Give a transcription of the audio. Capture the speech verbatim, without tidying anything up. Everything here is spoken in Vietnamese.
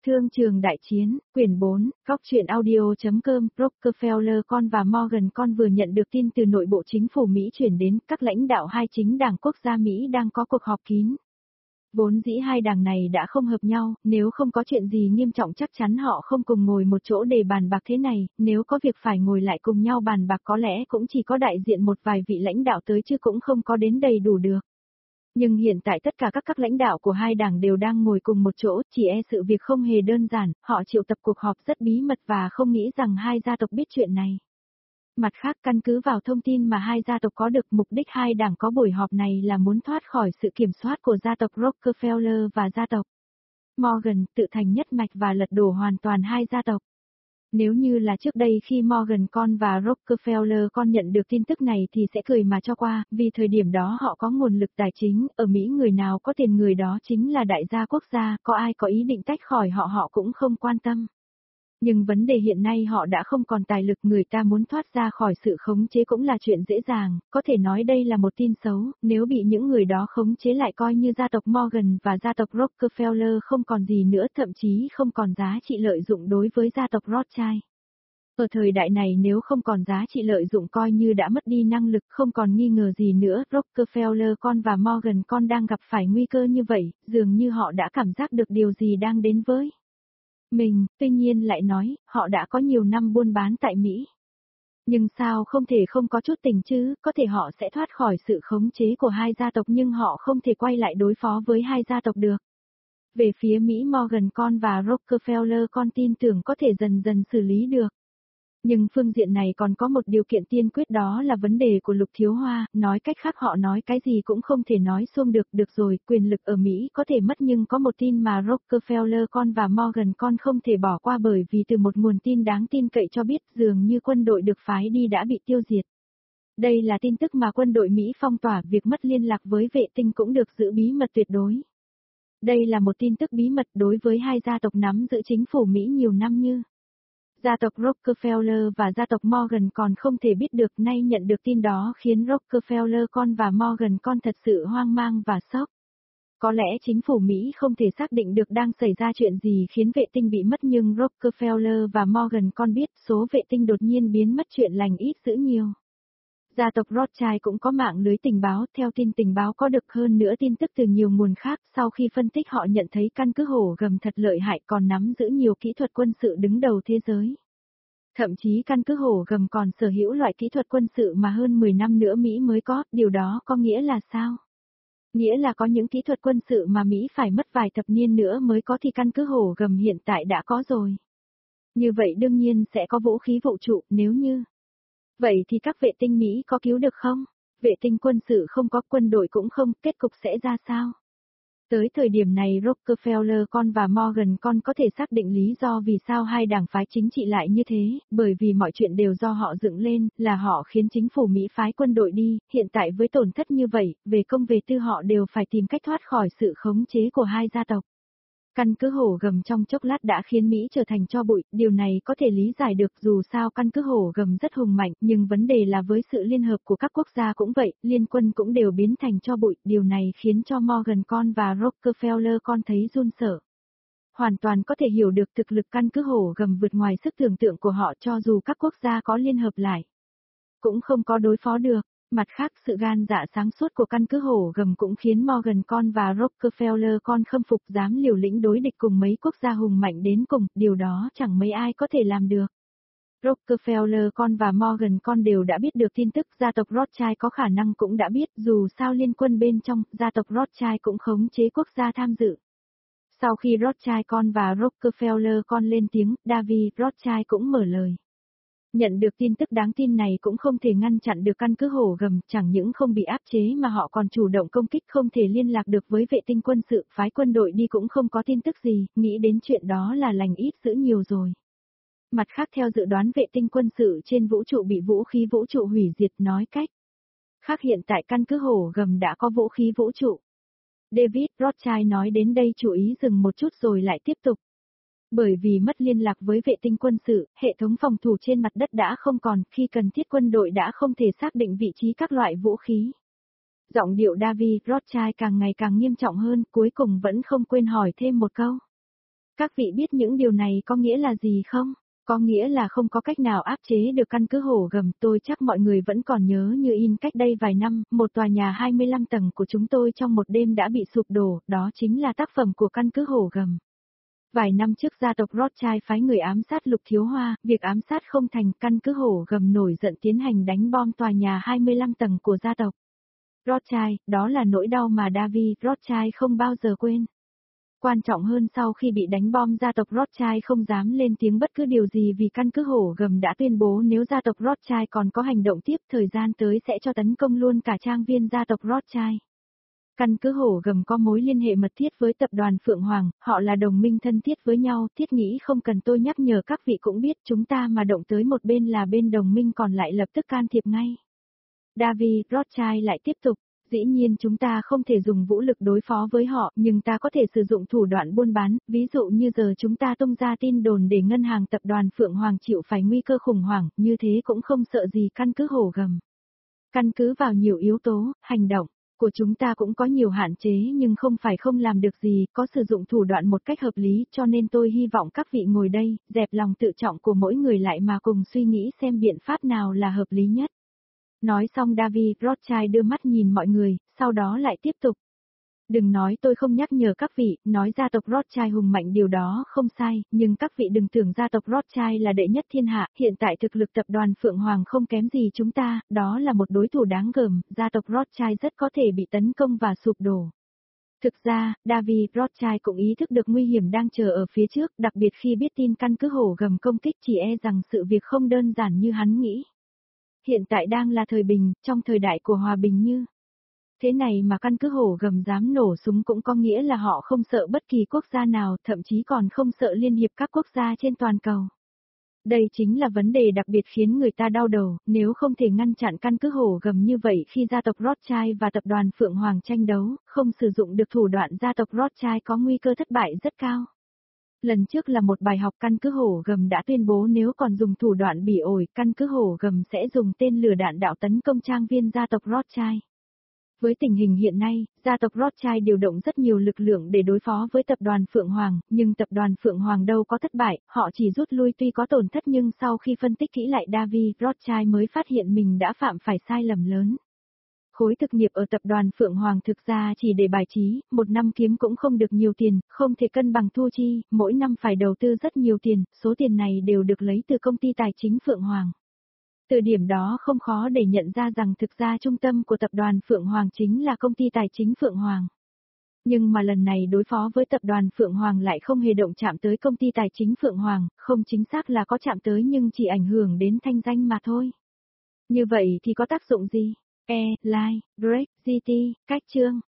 Thương trường đại chiến, quyển bốn, góc truyện audio.com, Rockefeller con và Morgan con vừa nhận được tin từ nội bộ chính phủ Mỹ chuyển đến, các lãnh đạo hai chính đảng quốc gia Mỹ đang có cuộc họp kín. Vốn dĩ hai đảng này đã không hợp nhau, nếu không có chuyện gì nghiêm trọng chắc chắn họ không cùng ngồi một chỗ để bàn bạc thế này, nếu có việc phải ngồi lại cùng nhau bàn bạc có lẽ cũng chỉ có đại diện một vài vị lãnh đạo tới chứ cũng không có đến đầy đủ được. Nhưng hiện tại tất cả các các lãnh đạo của hai đảng đều đang ngồi cùng một chỗ, chỉ e sự việc không hề đơn giản, họ triệu tập cuộc họp rất bí mật và không nghĩ rằng hai gia tộc biết chuyện này. Mặt khác căn cứ vào thông tin mà hai gia tộc có được, mục đích hai đảng có buổi họp này là muốn thoát khỏi sự kiểm soát của gia tộc Rockefeller và gia tộc Morgan, tự thành nhất mạch và lật đổ hoàn toàn hai gia tộc. Nếu như là trước đây khi Morgan con và Rockefeller con nhận được tin tức này thì sẽ cười mà cho qua, vì thời điểm đó họ có nguồn lực tài chính, ở Mỹ người nào có tiền người đó chính là đại gia quốc gia, có ai có ý định tách khỏi họ họ cũng không quan tâm. Nhưng vấn đề hiện nay họ đã không còn tài lực, người ta muốn thoát ra khỏi sự khống chế cũng là chuyện dễ dàng, có thể nói đây là một tin xấu, nếu bị những người đó khống chế lại coi như gia tộc Morgan và gia tộc Rockefeller không còn gì nữa, thậm chí không còn giá trị lợi dụng đối với gia tộc Rothschild. Ở thời đại này nếu không còn giá trị lợi dụng coi như đã mất đi năng lực, không còn nghi ngờ gì nữa, Rockefeller con và Morgan con đang gặp phải nguy cơ như vậy, dường như họ đã cảm giác được điều gì đang đến với mình, tuy nhiên lại nói, họ đã có nhiều năm buôn bán tại Mỹ. Nhưng sao không thể không có chút tình chứ, có thể họ sẽ thoát khỏi sự khống chế của hai gia tộc nhưng họ không thể quay lại đối phó với hai gia tộc được. Về phía Mỹ Morgan con và Rockefeller con tin tưởng có thể dần dần xử lý được. Nhưng phương diện này còn có một điều kiện tiên quyết, đó là vấn đề của Lục Thiếu Hoa, nói cách khác họ nói cái gì cũng không thể nói xuông được. Được rồi, quyền lực ở Mỹ có thể mất nhưng có một tin mà Rockefeller con và Morgan con không thể bỏ qua, bởi vì từ một nguồn tin đáng tin cậy cho biết dường như quân đội được phái đi đã bị tiêu diệt. Đây là tin tức mà quân đội Mỹ phong tỏa, việc mất liên lạc với vệ tinh cũng được giữ bí mật tuyệt đối. Đây là một tin tức bí mật đối với hai gia tộc nắm giữ chính phủ Mỹ nhiều năm như gia tộc Rockefeller và gia tộc Morgan còn không thể biết được, nay nhận được tin đó khiến Rockefeller con và Morgan con thật sự hoang mang và sốc. Có lẽ chính phủ Mỹ không thể xác định được đang xảy ra chuyện gì khiến vệ tinh bị mất, nhưng Rockefeller và Morgan con biết số vệ tinh đột nhiên biến mất chuyện lành ít dữ nhiều. Gia tộc Rothschild cũng có mạng lưới tình báo, theo tin tình báo có được hơn nữa tin tức từ nhiều nguồn khác, sau khi phân tích họ nhận thấy căn cứ hổ gầm thật lợi hại, còn nắm giữ nhiều kỹ thuật quân sự đứng đầu thế giới. Thậm chí căn cứ hổ gầm còn sở hữu loại kỹ thuật quân sự mà hơn mười năm nữa Mỹ mới có, điều đó có nghĩa là sao? Nghĩa là có những kỹ thuật quân sự mà Mỹ phải mất vài thập niên nữa mới có thì căn cứ hổ gầm hiện tại đã có rồi. Như vậy đương nhiên sẽ có vũ khí vũ trụ, nếu như vậy thì các vệ tinh Mỹ có cứu được không? Vệ tinh quân sự không có, quân đội cũng không, kết cục sẽ ra sao? Tới thời điểm này Rockefeller con và Morgan con có thể xác định lý do vì sao hai đảng phái chính trị lại như thế, bởi vì mọi chuyện đều do họ dựng lên, là họ khiến chính phủ Mỹ phái quân đội đi, hiện tại với tổn thất như vậy, về công về tư họ đều phải tìm cách thoát khỏi sự khống chế của hai gia tộc. Căn cứ hổ gầm trong chốc lát đã khiến Mỹ trở thành tro bụi, điều này có thể lý giải được, dù sao căn cứ hổ gầm rất hùng mạnh, nhưng vấn đề là với sự liên hợp của các quốc gia cũng vậy, liên quân cũng đều biến thành tro bụi, điều này khiến cho Morgan con và Rockefeller con thấy run sợ. Hoàn toàn có thể hiểu được thực lực căn cứ hổ gầm vượt ngoài sức tưởng tượng của họ, cho dù các quốc gia có liên hợp lại, cũng không có đối phó được. Mặt khác sự gan dạ sáng suốt của căn cứ hổ gầm cũng khiến Morgan con và Rockefeller con khâm phục, dám liều lĩnh đối địch cùng mấy quốc gia hùng mạnh đến cùng, điều đó chẳng mấy ai có thể làm được. Rockefeller con và Morgan con đều đã biết được tin tức, gia tộc Rothschild có khả năng cũng đã biết, dù sao liên quân bên trong, gia tộc Rothschild cũng khống chế quốc gia tham dự. Sau khi Rothschild con và Rockefeller con lên tiếng, David Rothschild cũng mở lời. Nhận được tin tức đáng tin này cũng không thể ngăn chặn được căn cứ hổ gầm, chẳng những không bị áp chế mà họ còn chủ động công kích, không thể liên lạc được với vệ tinh quân sự, phái quân đội đi cũng không có tin tức gì, nghĩ đến chuyện đó là lành ít dữ nhiều rồi. Mặt khác theo dự đoán vệ tinh quân sự trên vũ trụ bị vũ khí vũ trụ hủy diệt, nói cách khác hiện tại căn cứ hổ gầm đã có vũ khí vũ trụ. David Rothschild nói đến đây chú ý dừng một chút rồi lại tiếp tục. Bởi vì mất liên lạc với vệ tinh quân sự, hệ thống phòng thủ trên mặt đất đã không còn, khi cần thiết quân đội đã không thể xác định vị trí các loại vũ khí. Giọng điệu David Rothschild càng ngày càng nghiêm trọng hơn, cuối cùng vẫn không quên hỏi thêm một câu. Các vị biết những điều này có nghĩa là gì không? Có nghĩa là không có cách nào áp chế được căn cứ hổ gầm. Tôi chắc mọi người vẫn còn nhớ như in cách đây vài năm, một tòa nhà hai mươi lăm tầng của chúng tôi trong một đêm đã bị sụp đổ, đó chính là tác phẩm của căn cứ hổ gầm. Vài năm trước gia tộc Rothschild phái người ám sát Lục Thiếu Hoa, việc ám sát không thành, căn cứ hổ gầm nổi giận tiến hành đánh bom tòa nhà hai mươi lăm tầng của gia tộc Rothschild, đó là nỗi đau mà David Rothschild không bao giờ quên. Quan trọng hơn, sau khi bị đánh bom, gia tộc Rothschild không dám lên tiếng bất cứ điều gì vì căn cứ hổ gầm đã tuyên bố nếu gia tộc Rothschild còn có hành động tiếp thời gian tới sẽ cho tấn công luôn cả trang viên gia tộc Rothschild. Căn cứ hổ gầm có mối liên hệ mật thiết với tập đoàn Phượng Hoàng, họ là đồng minh thân thiết với nhau, thiết nghĩ không cần tôi nhắc nhở, các vị cũng biết chúng ta mà động tới một bên là bên đồng minh còn lại lập tức can thiệp ngay. David Rothschild lại tiếp tục. Dĩ nhiên chúng ta không thể dùng vũ lực đối phó với họ, nhưng ta có thể sử dụng thủ đoạn buôn bán, ví dụ như giờ chúng ta tung ra tin đồn để ngân hàng tập đoàn Phượng Hoàng chịu phải nguy cơ khủng hoảng, như thế cũng không sợ gì căn cứ hổ gầm. Căn cứ vào nhiều yếu tố, hành động của chúng ta cũng có nhiều hạn chế nhưng không phải không làm được gì, có sử dụng thủ đoạn một cách hợp lý, cho nên tôi hy vọng các vị ngồi đây, dẹp lòng tự trọng của mỗi người lại mà cùng suy nghĩ xem biện pháp nào là hợp lý nhất. Nói xong David Rothschild đưa mắt nhìn mọi người, sau đó lại tiếp tục. Đừng nói tôi không nhắc nhở các vị, nói gia tộc Rothschild hùng mạnh điều đó không sai, nhưng các vị đừng tưởng gia tộc Rothschild là đệ nhất thiên hạ, hiện tại thực lực tập đoàn Phượng Hoàng không kém gì chúng ta, đó là một đối thủ đáng gờm, gia tộc Rothschild rất có thể bị tấn công và sụp đổ. Thực ra, David Rothschild cũng ý thức được nguy hiểm đang chờ ở phía trước, đặc biệt khi biết tin căn cứ hổ gầm công kích, chỉ e rằng sự việc không đơn giản như hắn nghĩ. Hiện tại đang là thời bình, trong thời đại của hòa bình như thế này mà căn cứ hổ gầm dám nổ súng cũng có nghĩa là họ không sợ bất kỳ quốc gia nào, thậm chí còn không sợ liên hiệp các quốc gia trên toàn cầu. Đây chính là vấn đề đặc biệt khiến người ta đau đầu, nếu không thể ngăn chặn căn cứ hổ gầm như vậy khi gia tộc Rothschild và tập đoàn Phượng Hoàng tranh đấu, không sử dụng được thủ đoạn, gia tộc Rothschild có nguy cơ thất bại rất cao. Lần trước là một bài học, căn cứ hổ gầm đã tuyên bố nếu còn dùng thủ đoạn bỉ ổi, căn cứ hổ gầm sẽ dùng tên lửa đạn đạo tấn công trang viên gia tộc Rothschild. Với tình hình hiện nay, gia tộc Rothschild điều động rất nhiều lực lượng để đối phó với tập đoàn Phượng Hoàng, nhưng tập đoàn Phượng Hoàng đâu có thất bại, họ chỉ rút lui tuy có tổn thất nhưng sau khi phân tích kỹ lại David Rothschild mới phát hiện mình đã phạm phải sai lầm lớn. Khối thực nghiệp ở tập đoàn Phượng Hoàng thực ra chỉ để bài trí, một năm kiếm cũng không được nhiều tiền, không thể cân bằng thu chi, mỗi năm phải đầu tư rất nhiều tiền, số tiền này đều được lấy từ công ty tài chính Phượng Hoàng. Từ điểm đó không khó để nhận ra rằng thực ra trung tâm của tập đoàn Phượng Hoàng chính là công ty tài chính Phượng Hoàng. Nhưng mà lần này đối phó với tập đoàn Phượng Hoàng lại không hề động chạm tới công ty tài chính Phượng Hoàng, không chính xác là có chạm tới nhưng chỉ ảnh hưởng đến thanh danh mà thôi. Như vậy thì có tác dụng gì? E, like, break, giê tê, cách chương.